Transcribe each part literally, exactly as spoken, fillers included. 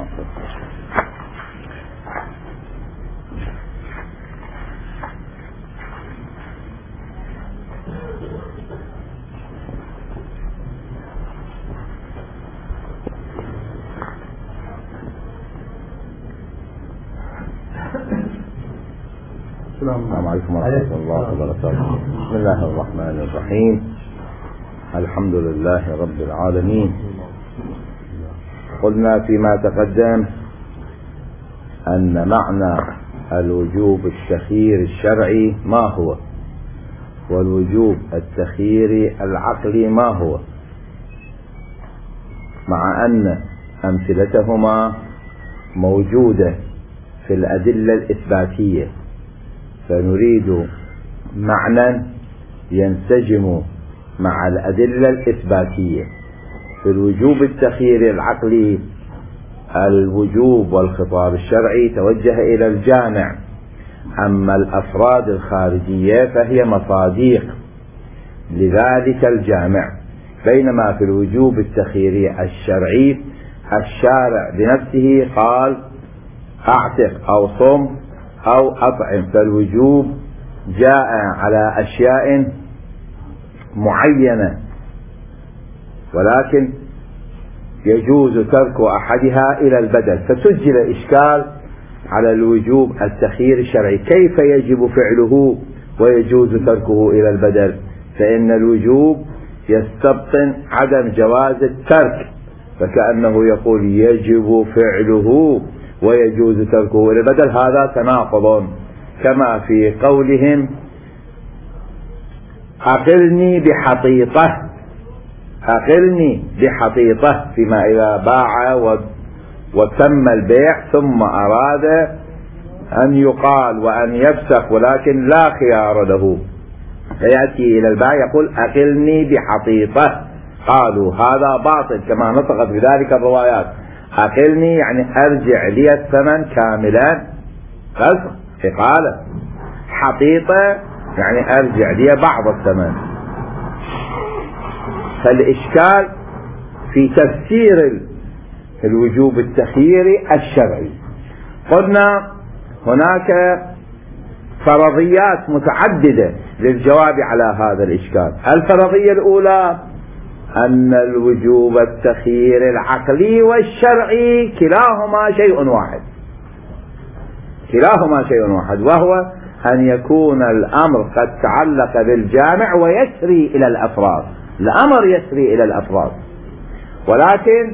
السلام عليكم ورحمة الله وبركاته. بسم الله الرحمن الرحيم. الحمد لله رب العالمين. قلنا فيما تقدم أن معنى الوجوب التخيير الشرعي ما هو، والوجوب التخيير العقلي ما هو، مع أن أمثلتهما موجودة في الأدلة الإثباتية، فنريد معنى ينسجم مع الأدلة الإثباتية. في الوجوب التخيير العقلي الوجوب والخطاب الشرعي توجه إلى الجامع، أما الأفراد الخارجية فهي مصاديق لذلك الجامع، بينما في الوجوب التخييري الشرعي الشارع بنفسه قال أعتق أو صم أو أطعم، فالوجوب جاء على أشياء معينة، ولكن يجوز ترك أحدها إلى البدل، فسجل إشكال على الوجوب التخيير الشرعي، كيف يجب فعله ويجوز تركه إلى البدل؟ فإن الوجوب يستبطن عدم جواز الترك، فكأنه يقول يجب فعله ويجوز تركه إلى البدل، هذا تناقض، كما في قولهم أقلني بحطيطة، أقلني بحطيطة، فيما إذا باع وتم البيع ثم أراد أن يقال وأن يفسخ ولكن لا خيار له، فيأتي إلى البائع يقول أقلني بحطيطة، قالوا هذا باطل كما نطقت بذلك الروايات. أقلني يعني أرجع لي الثمن كاملا، فسخ إقالة. حطيطة يعني أرجع لي بعض الثمن. فالإشكال في تفسير الوجوب التخييري الشرعي. قلنا هناك فرضيات متعددة للجواب على هذا الإشكال. الفرضية الأولى أن الوجوب التخيير العقلي والشرعي كلاهما شيء واحد، كلاهما شيء واحد، وهو أن يكون الأمر قد تعلق بالجامع ويسري إلى الأفراد. الأمر يسري إلى الأفراد، ولكن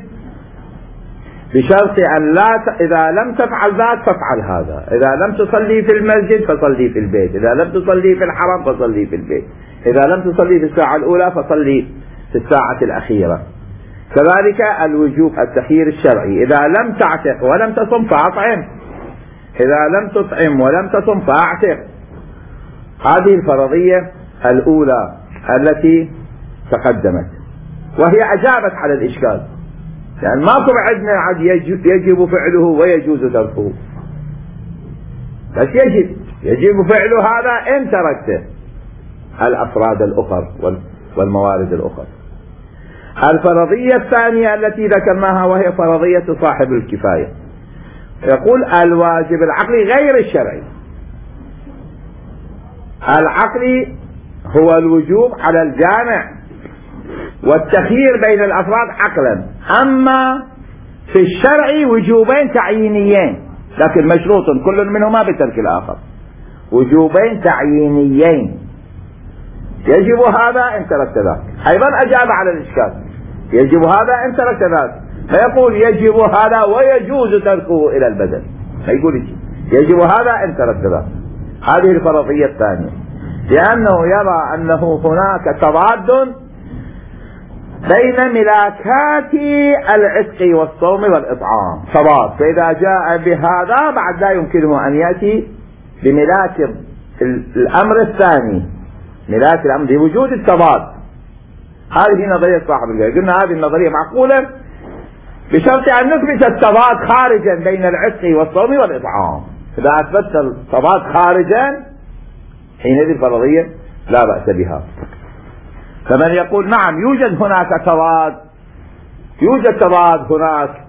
بشرط أن لا ت... إذا لم تفعل ذاك فافعل هذا، إذا لم تصلي في المسجد فصلي في البيت، إذا لم تصلي في الحرم فصلي في البيت، إذا لم تصلي في الساعة الأولى فصلي في الساعة الأخيرة. كذلك الوجوب التخيير الشرعي، إذا لم تعتق ولم تصم فأطعم، إذا لم تطعم ولم تصم فأعتق. هذه الفرضية الأولى التي تقدمت، وهي أجابت على الإشكال، يعني ماكو بعدنا عاد يجب فعله ويجوز تركه، بس يجب يجب فعله هذا إن تركته الأفراد الأخر والموارد الأخرى. الفرضية الثانية التي ذكرناها وهي فرضية صاحب الكفاية، يقول الواجب العقلي غير الشرعي. العقلي هو الوجوب على الجامع والتخيير بين الأفراد عقلا، أما في الشرع وجوبين تعيينيين لكن مشروط كل منهما بترك الآخر، وجوبين تعيينيين، يجب هذا إن تركت ذاك. أيضا أجاب على الإشكال، يجب هذا إن تركت ذاك، فيقول يجب هذا ويجوز تركه إلى البدل، فيقول يجب هذا إن تركت ذاك. هذه الفرضية الثانية، لأنه يرى أنه هناك تضاد بين ملاكات العتق والصوم والإطعام، تضاد، فإذا جاء بهذا بعد لا يمكنه أن يأتي بملاك الأمر الثاني، ملاك الأمر بوجود التضاد. هذه نظرية صاحب الجاي، قلنا هذه النظرية معقولة بشرط أن نثبت التضاد خارجا بين العتق والصوم والإطعام. إذا أثبت التضاد خارجا حينئذ الفرضية لا بأس بها. فمن يقول نعم يوجد هناك تضاد، يوجد تضاد هناك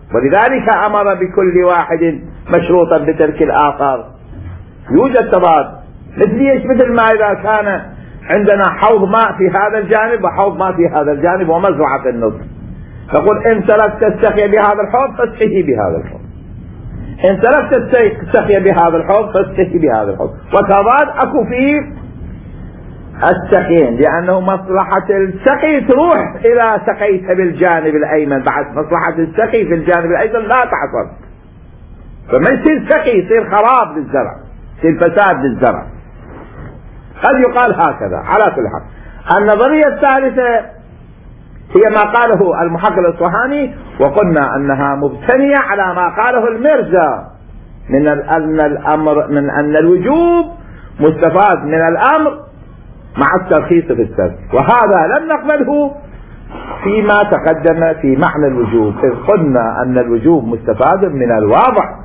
ولذلك أمر بكل واحد مشروطا بترك الآخر. يوجد تضاد، مثل ايش؟ مثل ما إذا كان عندنا حوض ماء في هذا الجانب وحوض ماء في هذا الجانب ومزرعة في النصف، تقول إن تركت السقي بهذا الحوض فاسقه بهذا الحوض، إن تركت السقي بهذا الحوض فاسقه بهذا الحوض، وتضاد أكو فيه السقين، لأنه مصلحة السقي تروح إذا سقيت بالجانب الأيمن، بعد مصلحة السقي في الجانب الأيمن لا تحصل، فما يصير سقي، يصير خراب للزرع، يصير فساد للزرع. قد يقال هكذا. على كل حال النظرية الثالثة هي ما قاله المحقق الأصفهاني، وقلنا أنها مبتنية على ما قاله المرزا من أن الأمر من أن الوجوب مستفاد من الأمر مع الترخيص في الترك، وهذا لم نقبله فيما تقدم في معنى الوجوب، إذ قلنا أن الوجوب مستفاد من الوضع،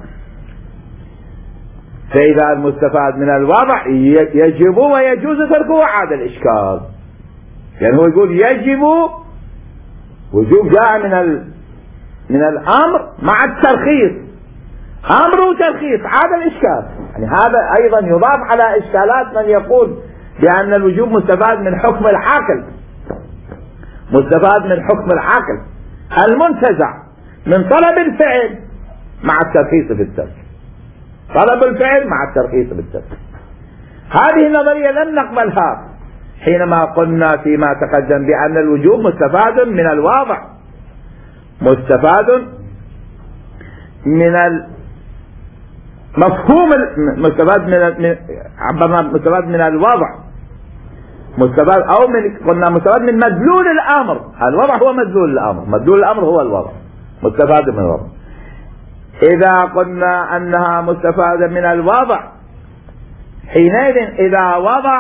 فإذا المستفاد من الوضع يجب ويجوز تركه عاد الإشكال. يعني هو يقول يجب، وجوب جاء من ال... من الأمر مع الترخيص، أمر وترخيص عاد الإشكال. يعني هذا أيضا يضاف على إشكالات من يقول بأن الوجوب مستفاد من حكم العقل، مستفاد من حكم العقل المنتزع من طلب الفعل مع الترخيص في الترك، طلب الفعل مع الترخيص في الترك. هذه النظرية لم نقبلها حينما قلنا فيما تقدم بأن الوجوب مستفاد من الواضع، مستفاد من المفهوم، مستفاد من مستفاد من الوضع، مستفاد أو من قلنا مستفاد من مدلول الأمر. الوضع هو مدلول الأمر، مدلول الأمر هو الوضع، مستفاد من الوضع. إذا قلنا أنها مستفادة من الوضع، حينئذ إذا وضع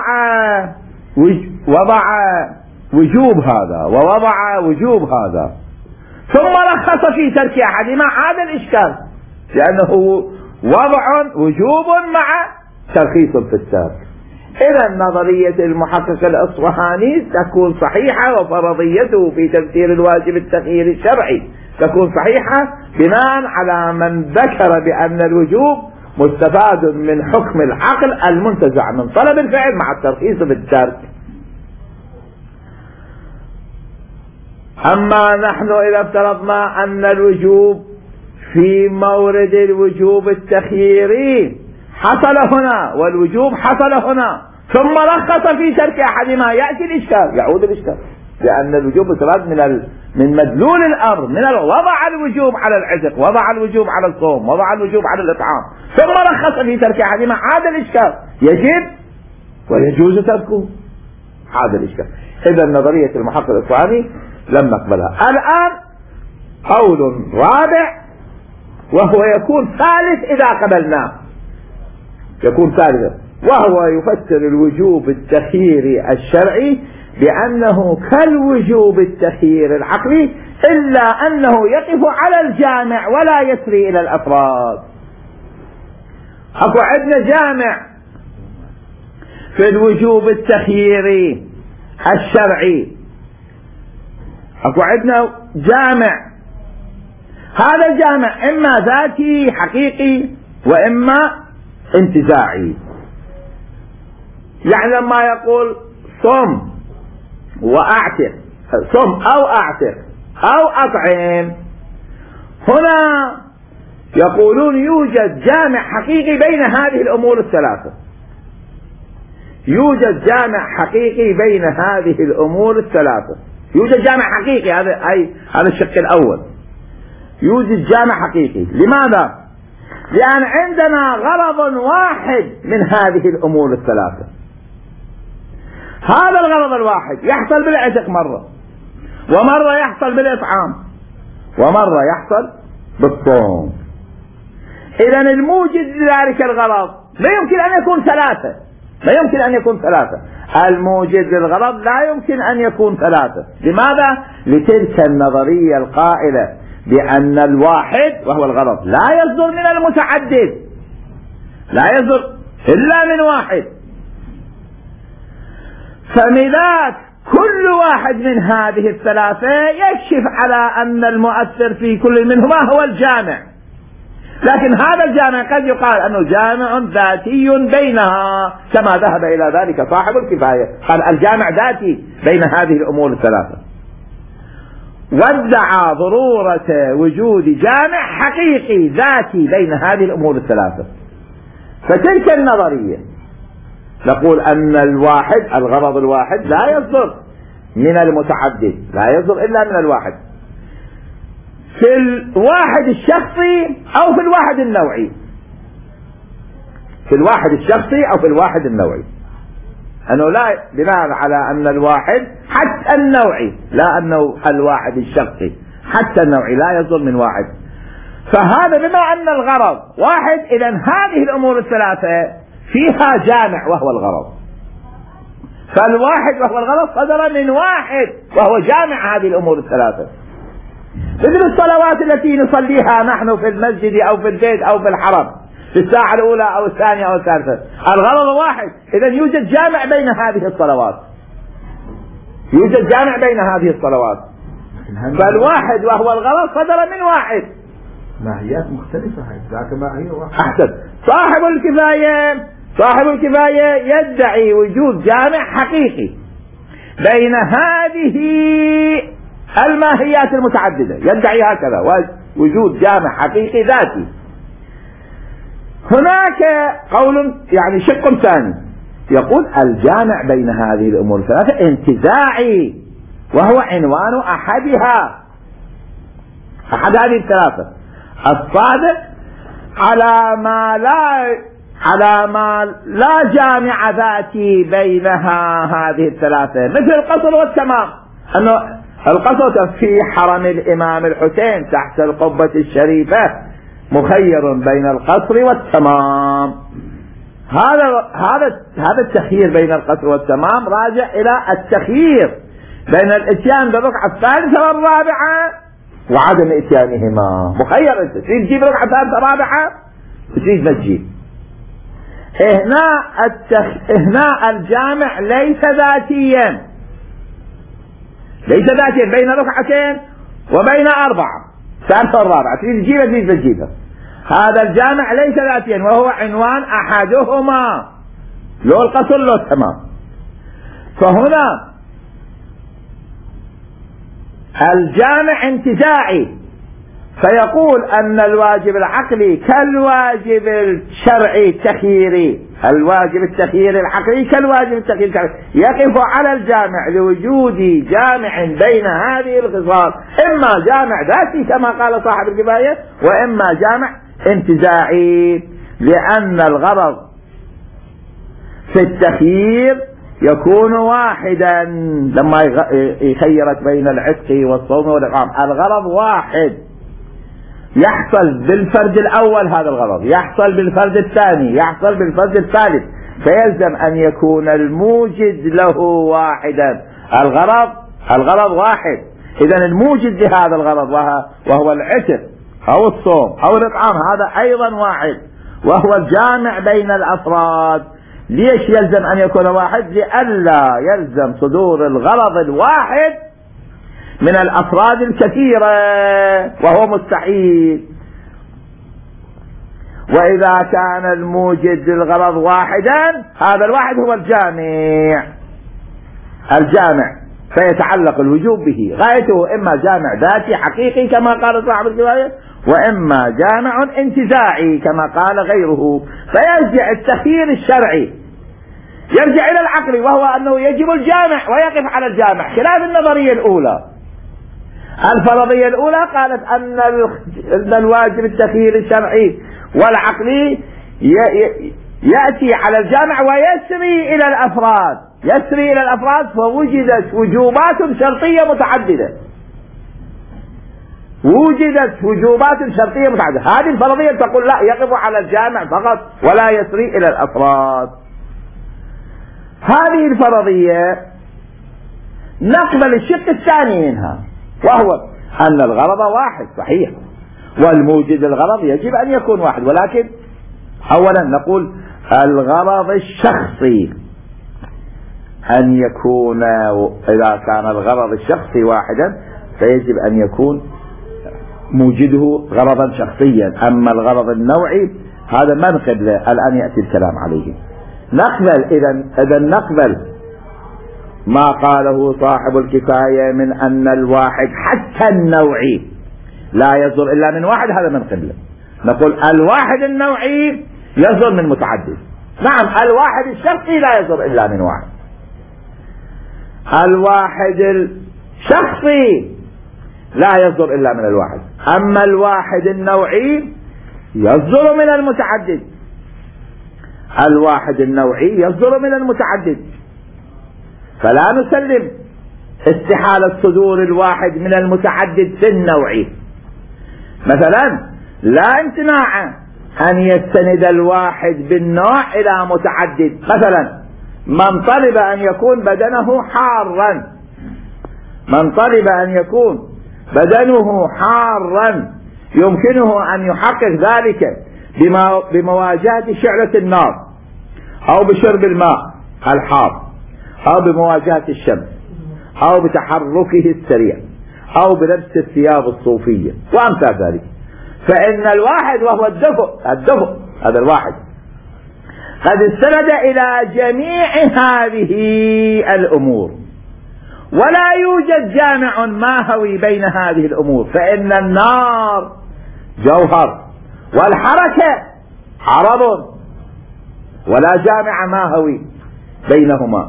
وضع وجوب هذا ووضع وجوب هذا ثم رخص في ترك أحدهما عاد الإشكال، لأنه وضع وجوب مع ترخيص في الترك. إذا نظرية المحقق الأصفهاني تكون صحيحة، وفرضيته في تفسير الواجب التغيير الشرعي تكون صحيحة بناء على من ذكر بأن الوجوب مستفاد من حكم العقل المنتزع من طلب الفعل مع الترخيص بالترك. أما نحن إذا افترضنا أن الوجوب في مورد الوجوب التخييري حصل هنا والوجوب حصل هنا ثم رخص في ترك أحدهما، يأتي الإشكال، يعود الإشكال، لأن الوجوب مستفاد من ال... من مدلول الأمر، من ال... وضع الوجوب على العتق، وضع الوجوب على الصوم، وضع الوجوب على الإطعام، ثم رخص في ترك أحدهما عاد الإشكال، يجب ويجوز تركه، عاد الإشكال. إذا نظرية المحقق الأصفهاني لم نقبلها. الآن قول رابع وهو يكون ثالث إذا قبلناه، يكون ثالثا، وهو يفسر الوجوب التخييري الشرعي بأنه كالوجوب التخيير العقلي، إلا أنه يقف على الجامع ولا يسري إلى الأفراد. أكو عندنا جامع في الوجوب التخييري الشرعي، أكو عندنا جامع، هذا الجامع إما ذاتي حقيقي وإما انتزاعي. يعني لما يقول صم وأعتق، صم أو أعتق أو أطعم، هنا يقولون يوجد جامع حقيقي بين هذه الأمور الثلاثة، يوجد جامع حقيقي بين هذه الأمور الثلاثة، يوجد جامع حقيقي، هذا أي هذا الشق الأول، يوجد جامع حقيقي. لماذا؟ لأن عندنا غرض واحد من هذه الأمور الثلاثة، هذا الغرض الواحد يحصل بالعتق مرة، ومرة يحصل بالإطعام، ومرة يحصل بالصوم. إذن الموجد لذلك الغرض لا يمكن أن يكون ثلاثة، لا يمكن أن يكون ثلاثة، الموجد للغرض لا يمكن أن يكون ثلاثة. لماذا؟ لتلك النظرية القائلة بأن الواحد وهو الغرض لا يصدر من المتعدد، لا يصدر إلا من واحد، فمذاك كل واحد من هذه الثلاثة يكشف على أن المؤثر في كل منهما هو الجامع، لكن هذا الجامع قد يقال أنه جامع ذاتي بينها كما ذهب إلى ذلك صاحب الكفاية، قال الجامع ذاتي بين هذه الأمور الثلاثة، وادعى ضرورة وجود جامع حقيقي ذاتي بين هذه الأمور الثلاثة. فتلك النظرية نقول أن الواحد الغرض الواحد لا يصدر من المتعدد، لا يصدر إلا من الواحد في الواحد الشخصي أو في الواحد النوعي، في الواحد الشخصي أو في الواحد النوعي، أنه لا بناء على أن الواحد حتى النوعي، لا أنه الواحد الشخصي حتى النوعي لا يصدر من واحد. فهذا بما أن الغرض واحد، إذن هذه الأمور الثلاثة فيها جامع وهو الغرض، فالواحد وهو الغرض صدر من واحد وهو جامع هذه الأمور الثلاثة. مثل الصلوات التي نصليها نحن في المسجد أو في البيت أو في الحرم في الساعة الأولى أو الثانية أو الثالثة، الغرض واحد، إذن يوجد جامع بين هذه الصلوات، يوجد جامع بين هذه الصلوات، فالواحد وهو الغرض صدر من واحد. ماهيات مختلفة، ذاك ماهية واحدة. أحسن. صاحب الكفاية صاحب الكفاية يدعي وجود جامع حقيقي بين هذه الماهيات المتعددة، يدعي هكذا وجود جامع حقيقي ذاتي. هناك قول يعني شق ثاني يقول الجامع بين هذه الأمور الثلاثة انتزاعي، وهو عنوان أحدها، أحد هذه الثلاثة، الصادق على ما لا على ما لا جامع ذاتي بينها هذه الثلاثة، مثل القصر والتمام، أنه القصر في حرم الإمام الحسين تحت القبة الشريفة مخير بين القصر والتمام. هذا هذا هذا التخيير بين القصر والتمام راجع إلى التخيير بين الاتيان بالركعة الثالثة والرابعة وعدم اتيانهما. مخير انت تريد تجيب ركعة ثالثة رابعة تريد ما تجيب. هنا التخ... هنا الجامع ليس ذاتيا، ليس ذاتيا بين ركعتين وبين أربعة ثالثة والرابعة تريد تجيبها تريد ما تجيبها. هذا الجامع ليس ذاتيا وهو عنوان أحدهما، لو القصر لو التمام. فهنا الجامع انتزاعي، فيقول أن الواجب العقلي كالواجب الشرعي التخييري، الواجب التخييري العقلي كالواجب التخييري الشرعي، يقف على الجامع لوجود جامع بين هذه الخصال، إما جامع ذاتي كما قال صاحب الكفاية، وإما جامع انتزاعي، لأن الغرض في التخيير يكون واحدا لما يخيرت بين العتق والصوم والإطعام، الغرض واحد يحصل بالفرد الأول، هذا الغرض يحصل بالفرد الثاني، يحصل بالفرد الثالث، فيلزم أن يكون الموجد له واحدا. الغرض الغرض واحد، إذن الموجد لهذا الغرض وهو العتق أو الصوم أو الإطعام هذا أيضا واحد، وهو الجامع بين الأفراد. ليش يلزم أن يكون واحد؟ لئلا يلزم صدور الغرض الواحد من الأفراد الكثيرة وهو مستحيل. وإذا كان الموجد للغرض واحدا هذا الواحد هو الجامع الجامع فيتعلق الوجوب به، غايته إما جامع ذاتي حقيقي كما قال صاحب الكفاية، وإما جامع انتزاعي كما قال غيره. فيرجع التخيير الشرعي يرجع إلى العقل، وهو أنه يجب الجامع ويقف على الجامع، خلاف النظرية الأولى. الفرضية الأولى قالت أن الواجب التخيير الشرعي والعقلي يأتي على الجامع ويسري إلى الأفراد، يسري إلى الأفراد، فوجدت وجوبات شرطية متعددة، وجدت وجوبات شرطية متعددة. هذه الفرضية تقول لا، يقف على الجامع فقط ولا يسري إلى الأفراد. هذه الفرضية نقبل الشق الثاني منها، وهو أن الغرض واحد صحيح، والموجد الغرض يجب أن يكون واحد، ولكن أولا نقول الغرض الشخصي أن يكون إذا كان الغرض الشخصي واحدا فيجب أن يكون موجده غرضا شخصيا. أما الغرض النوعي هذا ما نقبل الآن يأتي الكلام عليه. نقبل إذا إذا نقبل ما قاله صاحب الكفاية من أن الواحد حتى النوعي لا يصدر إلا من واحد، هذا من قبله. نقول الواحد النوعي يصدر من متعدد. نعم الواحد الشخصي لا يصدر إلا من واحد. الواحد الشخصي لا يصدر إلا من الواحد، أما الواحد النوعي يصدر من المتعدد. الواحد النوعي يصدر من المتعدد، فلا نسلم استحالة صدور الواحد من المتعدد في النوعي. مثلا لا امتناع أن يستند الواحد بالنوع إلى متعدد. مثلا من طلب أن يكون بدنه حارا، من طلب أن يكون بدنه حارا يمكنه أن يحقق ذلك بمواجهة شعلة النار أو بشرب الماء الحار أو بمواجهة الشمس أو بتحركه السريع أو بلبس الثياب الصوفية وأمثال ذلك. فإن الواحد وهو الدفء الدفء هذا الواحد قد استند إلى جميع هذه الأمور، ولا يوجد جامع ماهوي بين هذه الأمور، فإن النار جوهر والحركة عرض، ولا جامع ماهوي بينهما.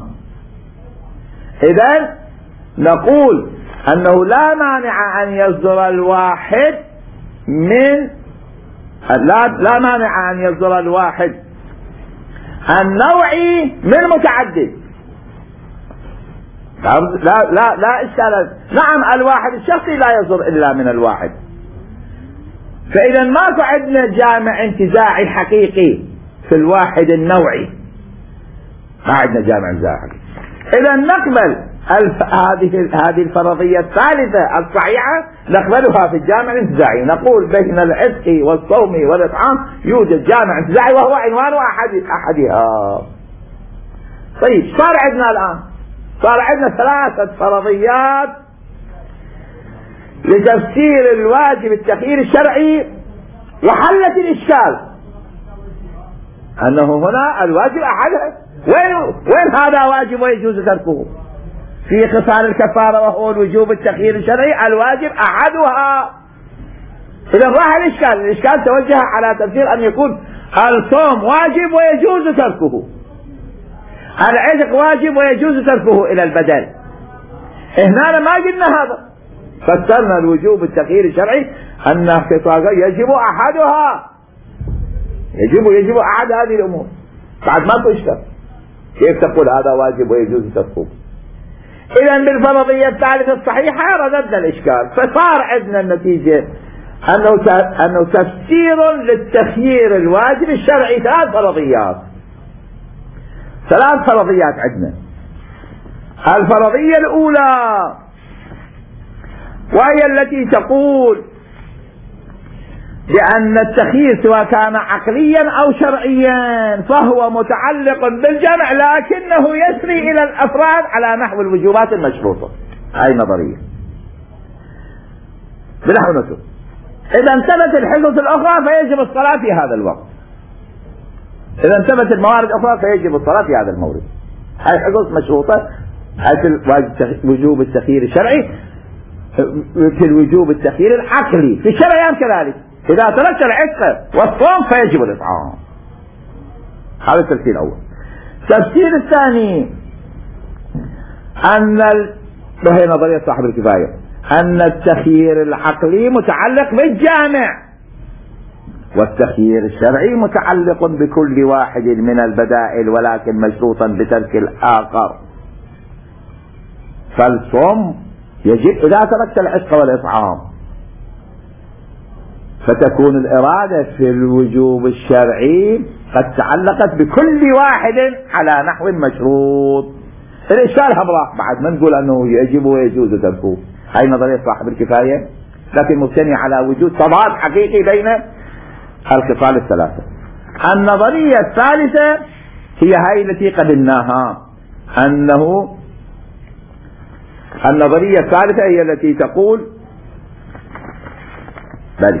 إذن نقول أنه لا مانع أن يصدر الواحد من لا, لا مانع أن يصدر الواحد النوعي من متعدد. لا لا لا إشكال. نعم الواحد الشخصي لا يصدر إلا من الواحد. فإذا ماكو عندنا جامع انتزاعي حقيقي في الواحد النوعي، ما عندنا جامع انتزاعي حقيقي. إذا نقبل الف... هذه هذه الفرضية الثالثة الصحيحة نقبلها في الجامع الانتزاعي. نقول بين العتق والصوم والإطعام يوجد جامع انتزاعي وهو عنوان أحد أحدها. طيب صار عندنا الآن صار عندنا ثلاثة فرضيات لتفسير الواجب التخيير الشرعي، وحلت الإشكال أنه هنا الواجب أحدها. وين وين هذا واجب ويجوز تركه؟ في خصال الكفارة وهو الوجوب التخيير الشرعي الواجب أحدها. إذا راح الإشكال الإشكال توجه على تفسير أن يكون الصوم واجب ويجوز تركه، العتق واجب ويجوز تركه إلى البدل. هنا ما قلنا هذا، فسرنا الوجوب التخيير الشرعي أن يجب أحدها، يجب يجب أحد هذه الأمور. بعد ما تشتر كيف تقول هذا واجب ويجوز تركه؟ إذن بالفرضية الثالثة الصحيحة رددنا الإشكال، فصار عندنا النتيجة أنه أنه تفسير للتخيير الواجب الشرعي ثلاث فرضيات. ثلاث فرضيات عندنا. الفرضية الأولى وهي التي تقول بأن التخيير سواء كان عقليا أو شرعيا فهو متعلق بالجمع لكنه يسري إلى الأفراد على نحو الوجوبات المشروطة. هاي نظرية بنحو نسو. إذا انتبت الحصص الأخرى فيجب الصلاة في هذا الوقت، إذا انتبت الموارد الأخرى فيجب الصلاة في هذا المورد. هاي حصص مشروطة، هاي وجوب التخيير الشرعي مثل وجوب التخيير العقلي في الشرعيان كذلك. إذا تركت العتق والصوم فيجب الإطعام. هذا التفسير الأول. التفسير الثاني أن ال... وهي نظرية صاحب الكفاية أن التخيير العقلي متعلق بالجامع، والتخيير الشرعي متعلق بكل واحد من البدائل ولكن مشروطا بترك الآخر. فالصوم يجب إذا تركت العتق والإطعام، فتكون الإرادة في الوجوب الشرعي قد تعلقت بكل واحد على نحو مشروط. الإشكال هبراء بعد ما نقول أنه يجب ويجوز تركه. هاي نظرية صاحب الكفاية لكن مبتني على وجود تضاد حقيقي بين الخصال الثلاثة. النظرية الثالثة هي هاي التي قبلناها، أنه النظرية الثالثة هي التي تقول بل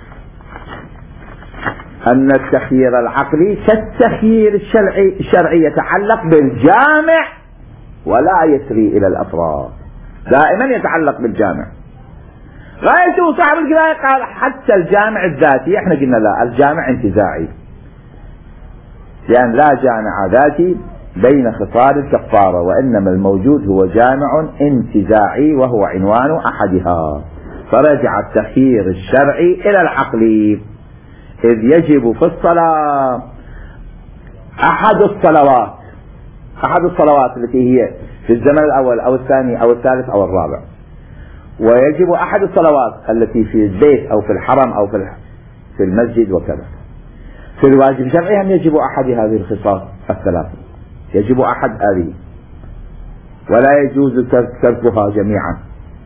أن التخيير العقلي كالتخيير الشرعي الشرعي يتعلق بالجامع ولا يسري إلى الأفراد، دائما يتعلق بالجامع. غايته صاحب القراءة قال حتى الجامع الذاتي، احنا قلنا لا، الجامع انتزاعي، لأن لا جامع ذاتي بين خصال الكفارة، وإنما الموجود هو جامع انتزاعي وهو عنوان أحدها. فرجع التخيير الشرعي إلى العقلي، إذ يجب في الصلاة أحد الصلوات أحد الصلوات التي هي في الزمن الأول أو الثاني أو الثالث أو الرابع، ويجب أحد الصلوات التي في البيت أو في الحرم أو في في المسجد وكذا. في الواجب الشرعي هم يجب أحد هذه الخصال الثلاثة، يجب أحد هذه ولا يجوز تركها جميعا.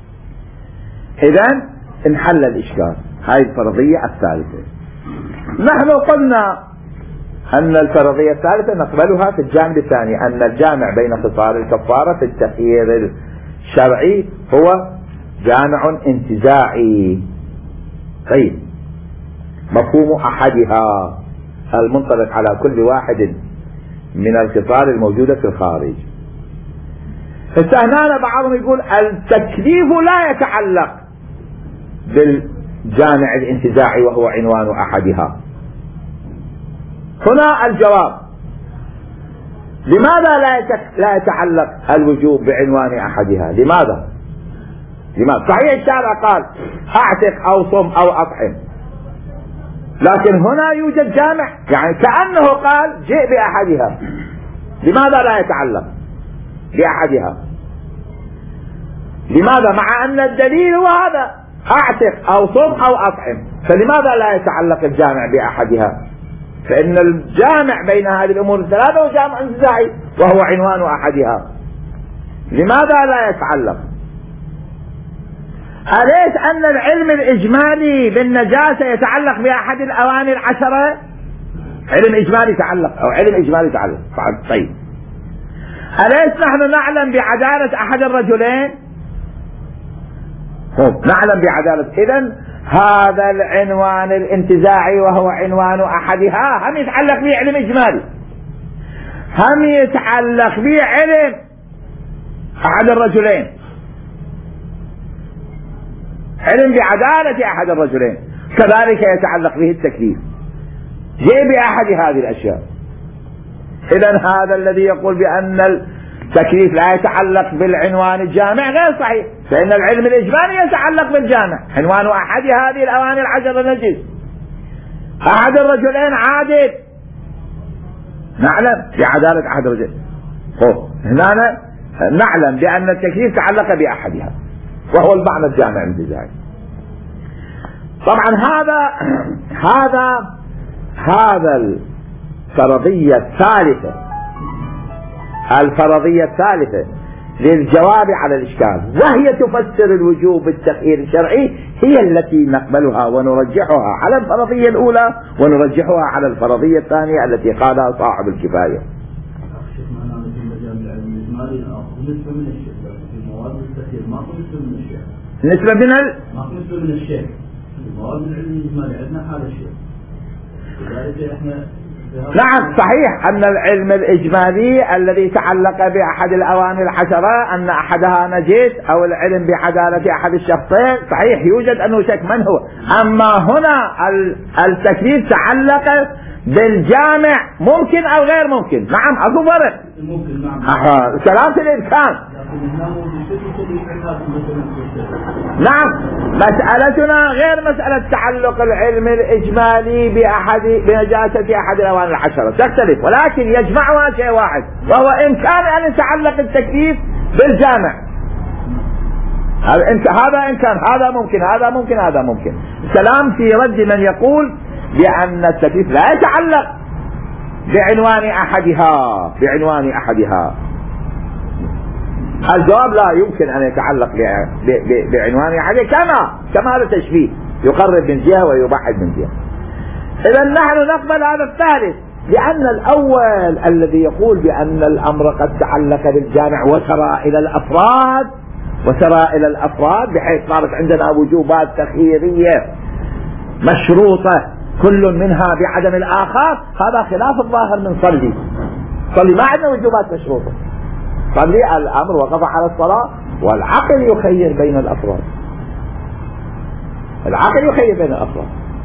إذن انحل الإشكال. هذه الفرضية الثالثة. نحن قلنا أن الفرضية الثالثة نقبلها في الجانب الثاني، أن الجامع بين خصال الكفارة في التخيير الشرعي هو جامع انتزاعي. طيب، مفهوم أحدها المنطبق على كل واحد من الخصال الموجودة في الخارج. فهنا بعضهم يقول التكليف لا يتعلق بالجامع الانتزاعي وهو عنوان أحدها. هنا الجواب: لماذا لا يتعلق الوجوب بعنوان أحدها؟ لماذا؟ لماذا؟ صحيح الشارع قال أعتق أو صم أو أطعم، لكن هنا يوجد جامع، يعني كأنه قال جئ بأحدها. لماذا لا يتعلق بأحدها؟ لماذا؟ مع أن الدليل هو هذا، أعتق أو صم أو أطعم، فلماذا لا يتعلق الجامع بأحدها؟ فإن الجامع بين هذه الأمور الثلاثة هو جامع انتزاعي وهو عنوان أحدها. لماذا لا يتعلق؟ أليس أن العلم الإجمالي بالنجاسة يتعلق بأحد الأواني العشرة؟ علم إجمالي يتعلق، أو علم إجمالي يتعلق. طيب، أليس نحن نعلم بعدالة أحد الرجلين؟ نعلم بعدالة. إذن هذا العنوان الانتزاعي وهو عنوان أحدها هم يتعلق به علم إجمالي، هم يتعلق به علم أحد الرجلين، علم بعدالة أحد الرجلين، كذلك يتعلق به التكليف، جئ بأحد هذه الأشياء. إذن هذا الذي يقول بأن التكليف لا يتعلق بالعنوان الجامع غير صحيح، فإن العلم الإجمالي يتعلق بالجامع، عنوان أحد هذه الأواني العشر نجس، أحد الرجلين عادل، نعلم بعدالة أحد الرجلين. هنا نعلم بأن التكليف تعلق بأحدها وهو المعنى الجامع الانتزاعي. طبعا هذا هذا هذا الفرضية الثالثة الفرضية الثالثة للجواب على الإشكال، وهي تفسر الوجوب بالتخيير الشرعي، هي التي نقبلها ونرجحها على الفرضية الأولى ونرجحها على الفرضية الثانية التي قالها صاحب الكفاية. نسبة من ال ما نسبة من الشيء المواد العلم الإجمالي عندنا هذا الشيء، لذلك احنا نعم صحيح أن العلم الإجمالي الذي تعلق بأحد الأواني العشرة أن أحدها نجس أو العلم بعدالة أحد الشخصين صحيح يوجد أنه شك من هو، أما هنا التكليف تعلق بالجامع ممكن أو غير ممكن. نعم أكو فرق ممكن. نعم سلامة الإمكان. نعم مسألتنا غير مسألة تعلق العلم الإجمالي بأحد بنجاسة أحد الأواني العشرة، تختلف، ولكن يجمعها شيء واحد وهو إمكان أن يتعلق التكليف بالجامع. هذا إمكان، هذا ممكن، هذا ممكن، هذا ممكن. سلام في رد من يقول بأن التكليف لا يتعلق بعنوان أحدها بعنوان أحدها الجواب لا يمكن أن يتعلق بعنوان أحدها، كما كما هذا تشبيه يقرب من جهة ويبعد من جهة. إذا نحن نقبل هذا الثالث لأن الأول الذي يقول بأن الأمر قد تعلق بالجامع وسرى إلى الأفراد وسرى إلى الأفراد بحيث صارت عندنا وجوبات تخييرية مشروطة كل منها بعدم الآخر، هذا خلاف الظاهر من صلي. صلي ما عندنا وجوبات مشروطة، صلي الأمر وقف على الصلاة، والعقل يخير بين الأفراد، العقل يخير بين الأفراد.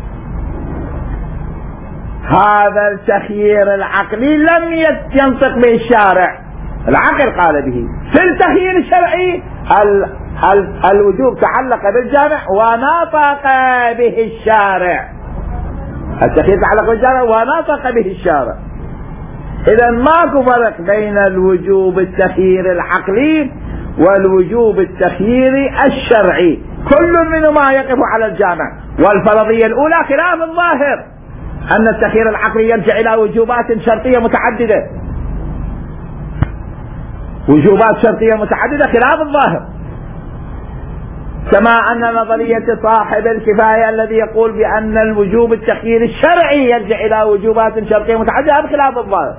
هذا التخيير العقلي لم ينطق به الشارع، العقل قال به. في التخيير الشرعي ال ال الوجوب تعلق بالجامع ونطق به الشارع، التخيير تعلق بالجامع ونطق به الشارع. إذا ماكو فرق بين الوجوب التخيير العقلي والوجوب التخيير الشرعي، كل منهما يقف على الجامع. والفرضية الأولى خلاف الظاهر، أن التخيير العقلي يرجع إلى وجوبات شرطية متعددة، وجوبات شرطية متعددة خلاف الظاهر. كما أن نظرية صاحب الكفاية الذي يقول بأن الوجوب التخيير الشرعي يرجع إلى وجوبات شرطية متعددة بخلاف الظاهر،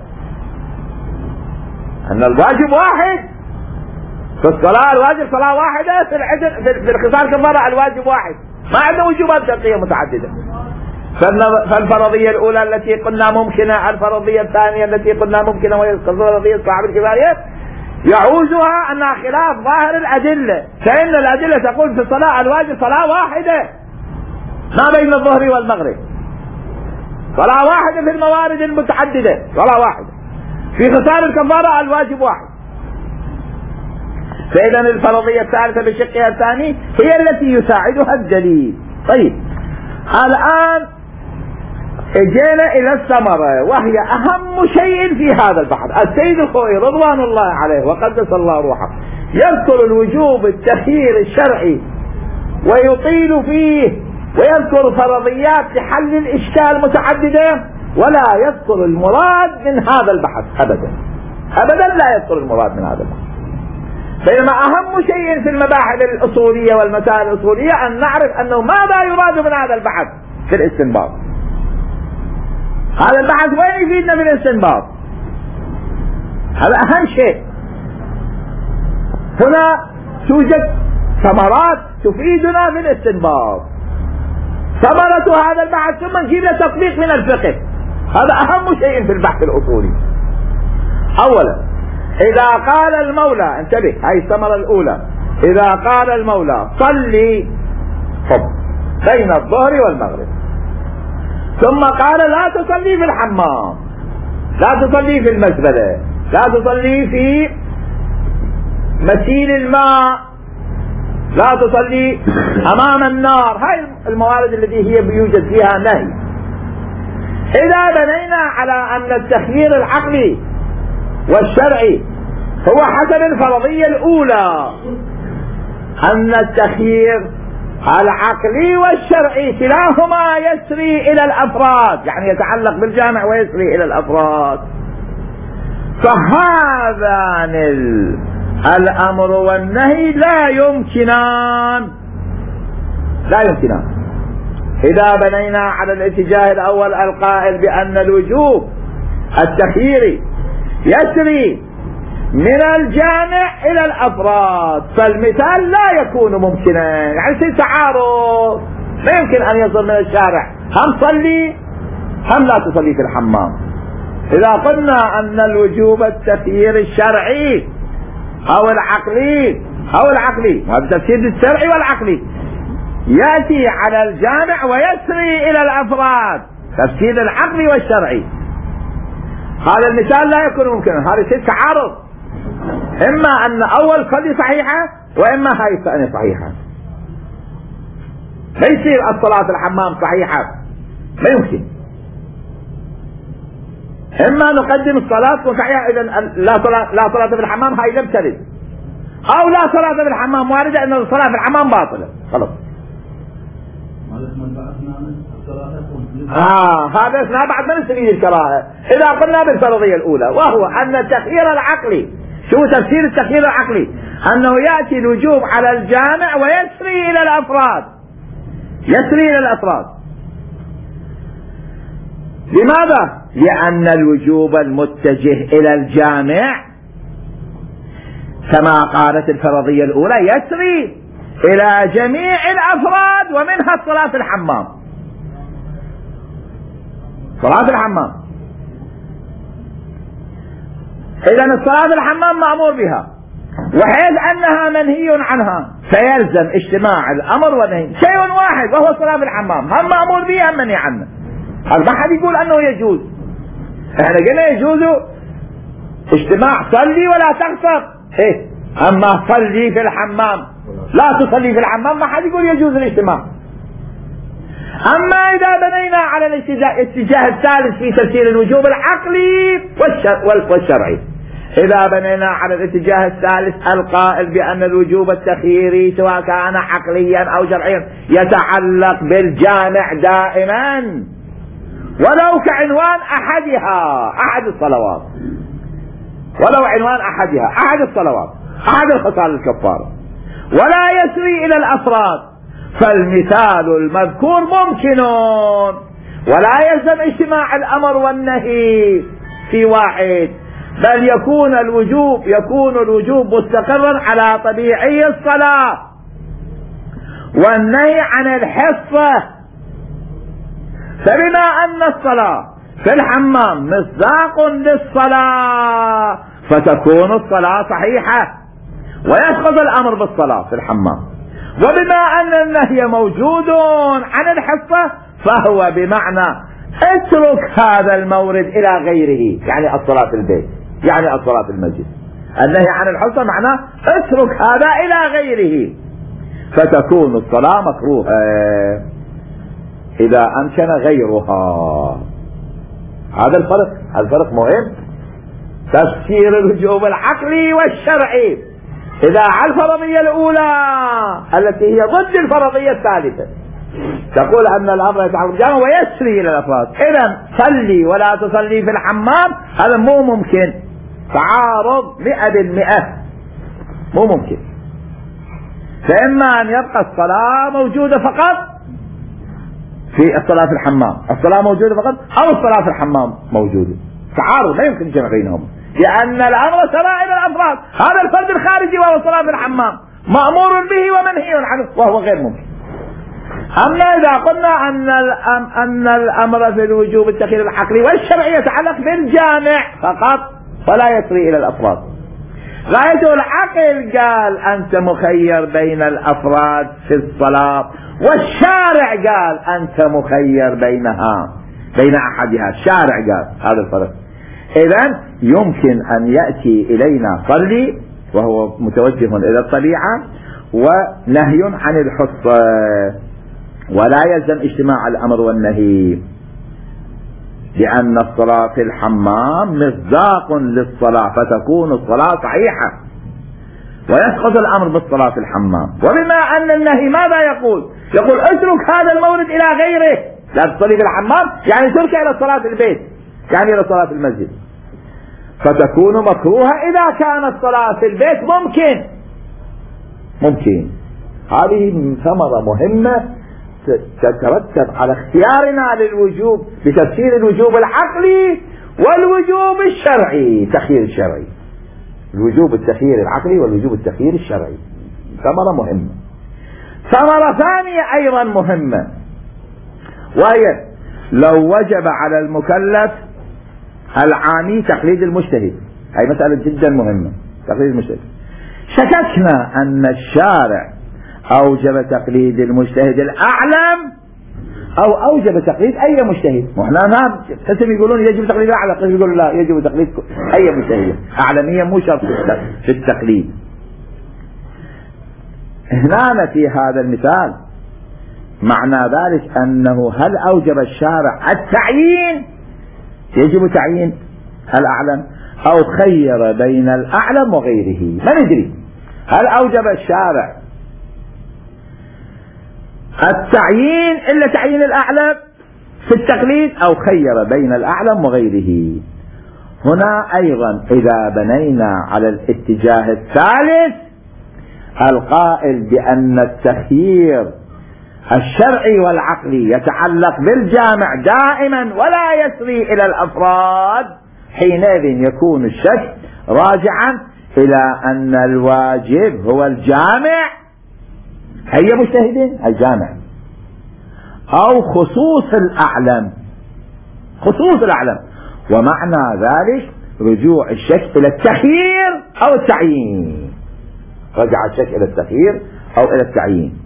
أن الواجب واحد في الصلاة، الواجب صلاة واحدة، في العدل في الخصال كفارة الواجب واحد، ما عنده وجوبات شرطية متعددة. فالفرضية الأولى التي قلنا ممكنة، الفرضية الثانية التي قلنا ممكنة وهي فرضية صاحب الكفاية، يعوزها أنها خلاف ظاهر الأدلة، فإن الأدلة تقول في الصلاة الواجب صلاة واحدة ما بين الظهر والمغرب، صلاة واحدة في الموارد المتعددة، صلاة واحدة. في خصال الكفارة الواجب واحد. فإذا الفرضية الثالثة بشقها الثاني هي التي يساعدها الدليل. طيب الآن اجينا الى الثمرة، وهي اهم شيء في هذا البحث. السيد الخوئي رضوان الله عليه وقدس الله روحه يذكر الوجوب التخيير الشرعي ويطيل فيه ويذكر فرضيات لحل الاشكال متعددة، ولا يذكر المراد من هذا البحث ابدا، ابدا لا يذكر المراد من هذا البحث. بينما اهم شيء في المباحث الاصولية والمسائل الاصولية ان نعرف انه ماذا يراد من هذا البحث في الاستنباط. هذا البحث وين يفيدنا في الاستنباط؟ هذا أهم شيء. هنا توجد ثمرات تفيدنا في الاستنباط، ثمرة هذا البحث ثم نجيب له تطبيق من الفقه. هذا أهم شيء في البحث الأصولي. أولا إذا قال المولى، انتبه هاي الثمرة الأولى، إذا قال المولى صلي صب بين الظهر والمغرب، ثم قال لا تصلي في الحمام، لا تصلي في المزبلة، لا تصلي في مسيل الماء، لا تصلي أمام النار، هاي الموارد التي هي يوجد فيها نهي. إذا بنينا على أن التخيير العقلي والشرعي هو حسب الفرضية الأولى، أن التخيير العقلي والشرعي كلاهما يسري إلى الأفراد، يعني يتعلق بالجامع ويسري إلى الأفراد، فهذان الأمر والنهي لا يمكنان لا يمكنان إذا بنينا على الاتجاه الأول القائل بأن الوجوب التخييري يسري من الجامع إلى الأفراد، فالمثال لا يكون ممكنا، يعني يصير تعارض، لا يمكن أن يصل من الشارع هم صلي هم لا تصلي في الحمام. إذا قلنا أن الوجوب التخيير الشرعي أو العقلي أو العقلي، هذا التفسير الشرعي والعقلي، يأتي على الجامع ويسري إلى الأفراد، تفسير العقلي والشرعي، هذا المثال لا يكون ممكنا، هذا يصير تعارض، إما أن أول صلي صحيحة وإما هاي الثانية صحيحة، ما يصير الصلاة في الحمام صحيحة، ما يمكن. إما نقدم الصلاة صحيحة، إذا لا صلاة لا صلاة في الحمام هاي لم ترد، أو لا صلاة في الحمام واردة أن الصلاة في الحمام باطلة، خلاص. آه هذا اسمه بعد من سبيل الكراهة. إذا قلنا بالفرضية الأولى وهو أن التخيير العقلي، شو تفسير التخيير العقلي؟ أنه يأتي الوجوب على الجامع ويسري إلى الأفراد، يسري إلى الأفراد. لماذا؟ لأن الوجوب المتجه إلى الجامع كما قالت الفرضية الأولى يسري إلى جميع الأفراد ومنها الصلاة في الحمام. صلاة الحمام، إذن الصلاة في الحمام مأمور بها، وحيث أنها منهي عنها فيلزم اجتماع الأمر والنهي شيء واحد وهو الصلاة في الحمام، هم مأمور به هم منهي عنه. هل ما حد يقول أنه يجوز؟ احنا قلنا يجوز اجتماع صلي ولا تغتر، ايه اما صلي في الحمام لا تصلي في الحمام ما حد يقول يجوز الاجتماع. اما اذا بنينا على الاتجاه الثالث في تفسير الوجوب العقلي والشرعي، اذا بنينا على الاتجاه الثالث القائل بان الوجوب التخييري سواء كان عقليا او شرعيا يتعلق بالجامع دائما ولو كعنوان احدها احد الصلوات، ولو عنوان احدها احد الصلوات احد الخصال الكفارة، ولا يسري الى الافراد، فالمثال المذكور ممكن ولا يلزم اجتماع الامر والنهي في واحد، بل يكون الوجوب يكون الوجوب مستقرا على طبيعي الصلاة والنهي عن الحصة. فبما ان الصلاة في الحمام مصداق للصلاة فتكون الصلاة صحيحة ويسقط الامر بالصلاة في الحمام، وبما ان النهي موجود عن الحصة فهو بمعنى اترك هذا المورد الى غيره، يعني الصلاة في البيت يعني الصلاة في المسجد. النهي عن الحصة معناه اترك هذا الى غيره فتكون الصلاة مكروهة اذا امكن غيرها. هذا الفرق، هذا الفرق مهم. تفسير الوجوب العقلي والشرعي اذا على الفرضية الاولى التي هي ضد الفرضية الثالثة تقول ان الامر يتعلق بالجامع ويسري الى الافراد، اذا صلي ولا تصلي في الحمام هذا مو ممكن، تعارض مئة بالمئة مو ممكن. فاما ان يبقى الصلاة موجودة فقط في الصلاة في الحمام، الصلاة موجودة فقط، او الصلاة في الحمام موجودة، تعارض لا يمكن الجمع بينهم، لان الامر سرى الى الافراد. هذا الفرد الخارجي وهو الصلاة في الحمام مأمور به ومنهي عنه وهو غير ممكن. اما اذا قلنا ان ان الامر في الوجوب التخيير العقلي والشرعي يتعلق بالجامع فقط فلا يسري الى الافراد، غايته العقل قال انت مخير بين الافراد في الصلاة، والشارع قال انت مخير بينها بين احدها، الشارع قال هذا الفرق. اذن يمكن ان يأتي الينا صلي وهو متوجه الى الطبيعة ونهي عن الحصة، ولا يلزم اجتماع الامر والنهي لان الصلاة في الحمام مصداق للصلاة فتكون الصلاة صحيحة ويسقط الامر بالصلاة في الحمام. وبما ان النهي ماذا يقول؟ يقول اترك هذا المورد الى غيره، لا تصلي في الحمام يعني ترك الى الصلاة في البيت يعني الى الصلاة في المسجد، فتكون مكروهة اذا كانت الصلاة في البيت ممكن ممكن. هذه ثمرة مهمة تترتب على اختيارنا للوجوب بتفسير الوجوب العقلي والوجوب الشرعي، تخيير الشرعي، الوجوب التخيير العقلي والوجوب التخيير الشرعي، ثمرة مهمة. ثمرة ثانية ايضا مهمة، وهي لو وجب على المكلف العامي تقليد المجتهد، هي مسألة جدا مهمة، تقليد المجتهد. شككنا ان الشارع اوجب تقليد المجتهد الاعلم او اوجب تقليد اي مجتهد، واحنا ما قسم يقولون يجب تقليد الاعلى، قسم يقولون لا يجب تقليد اي مجتهد، اعلمية مو شرط في التقليد. هنا في هذا المثال معنى ذلك انه هل اوجب الشارع التعيين، يجب تعيين الاعلم، او خير بين الاعلم وغيره، ما ندري. هل اوجب الشارع التعيين الا تعيين الاعلم في التقليد او خير بين الاعلم وغيره؟ هنا ايضا اذا بنينا على الاتجاه الثالث القائل بان التخيير الشرعي والعقلي يتعلق بالجامع دائما ولا يسري إلى الأفراد، حينئذ يكون الشك راجعا إلى أن الواجب هو الجامع، هيا مجتهدين الجامع، أو خصوص الأعلم، خصوص الأعلم. ومعنى ذلك رجوع الشك إلى التخيير أو التعيين، رجع الشك إلى التخيير أو إلى التعيين.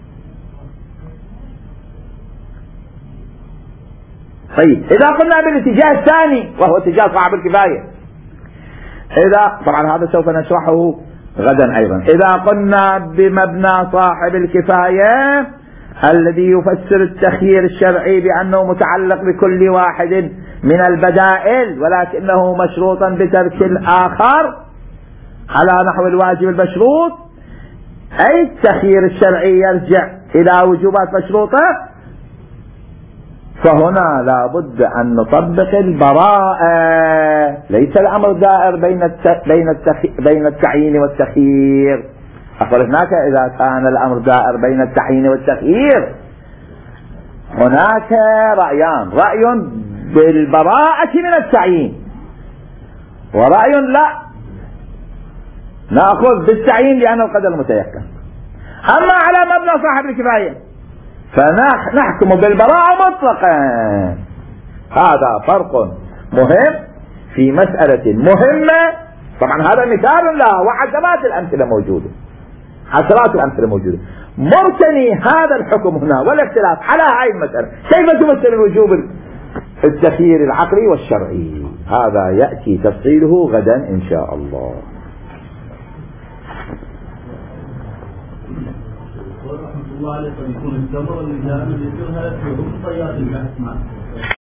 طيب إذا قلنا بالاتجاه الثاني وهو اتجاه صاحب الكفاية، إذا طبعا هذا سوف نشرحه غدا أيضا، إذا قلنا بمبنى صاحب الكفاية الذي يفسر التخيير الشرعي بأنه متعلق بكل واحد من البدائل ولكنه مشروطا بترك الآخر على نحو الواجب المشروط، أي التخيير الشرعي يرجع إلى وجوبات مشروطة، فهنا لا بد أن نطبق البراءة. ليس الأمر دائر بين بين بين التعيين والتخيير. أخبرناك إذا كان الأمر دائر بين التعيين والتخيير هناك رأيان، رأي بالبراءة من التعيين ورأي لا، نأخذ بالتعيين لأنه القدر المتيقن. أما على مبنى صاحب الكفاية فنحكم بالبراءة مطلقا. هذا فرق مهم في مسألة مهمة. طبعا هذا مثال له وعشرات الأمثلة موجودة، عشرات الأمثلة موجودة. مرتني هذا الحكم هنا والاختلاف على هاي المسألة كيف تمثل الوجوب التخيير العقلي والشرعي، هذا يأتي تفصيله غدا إن شاء الله. الله عليه يكون الثمر اللي جاء من الجهة في طيات البحث معه.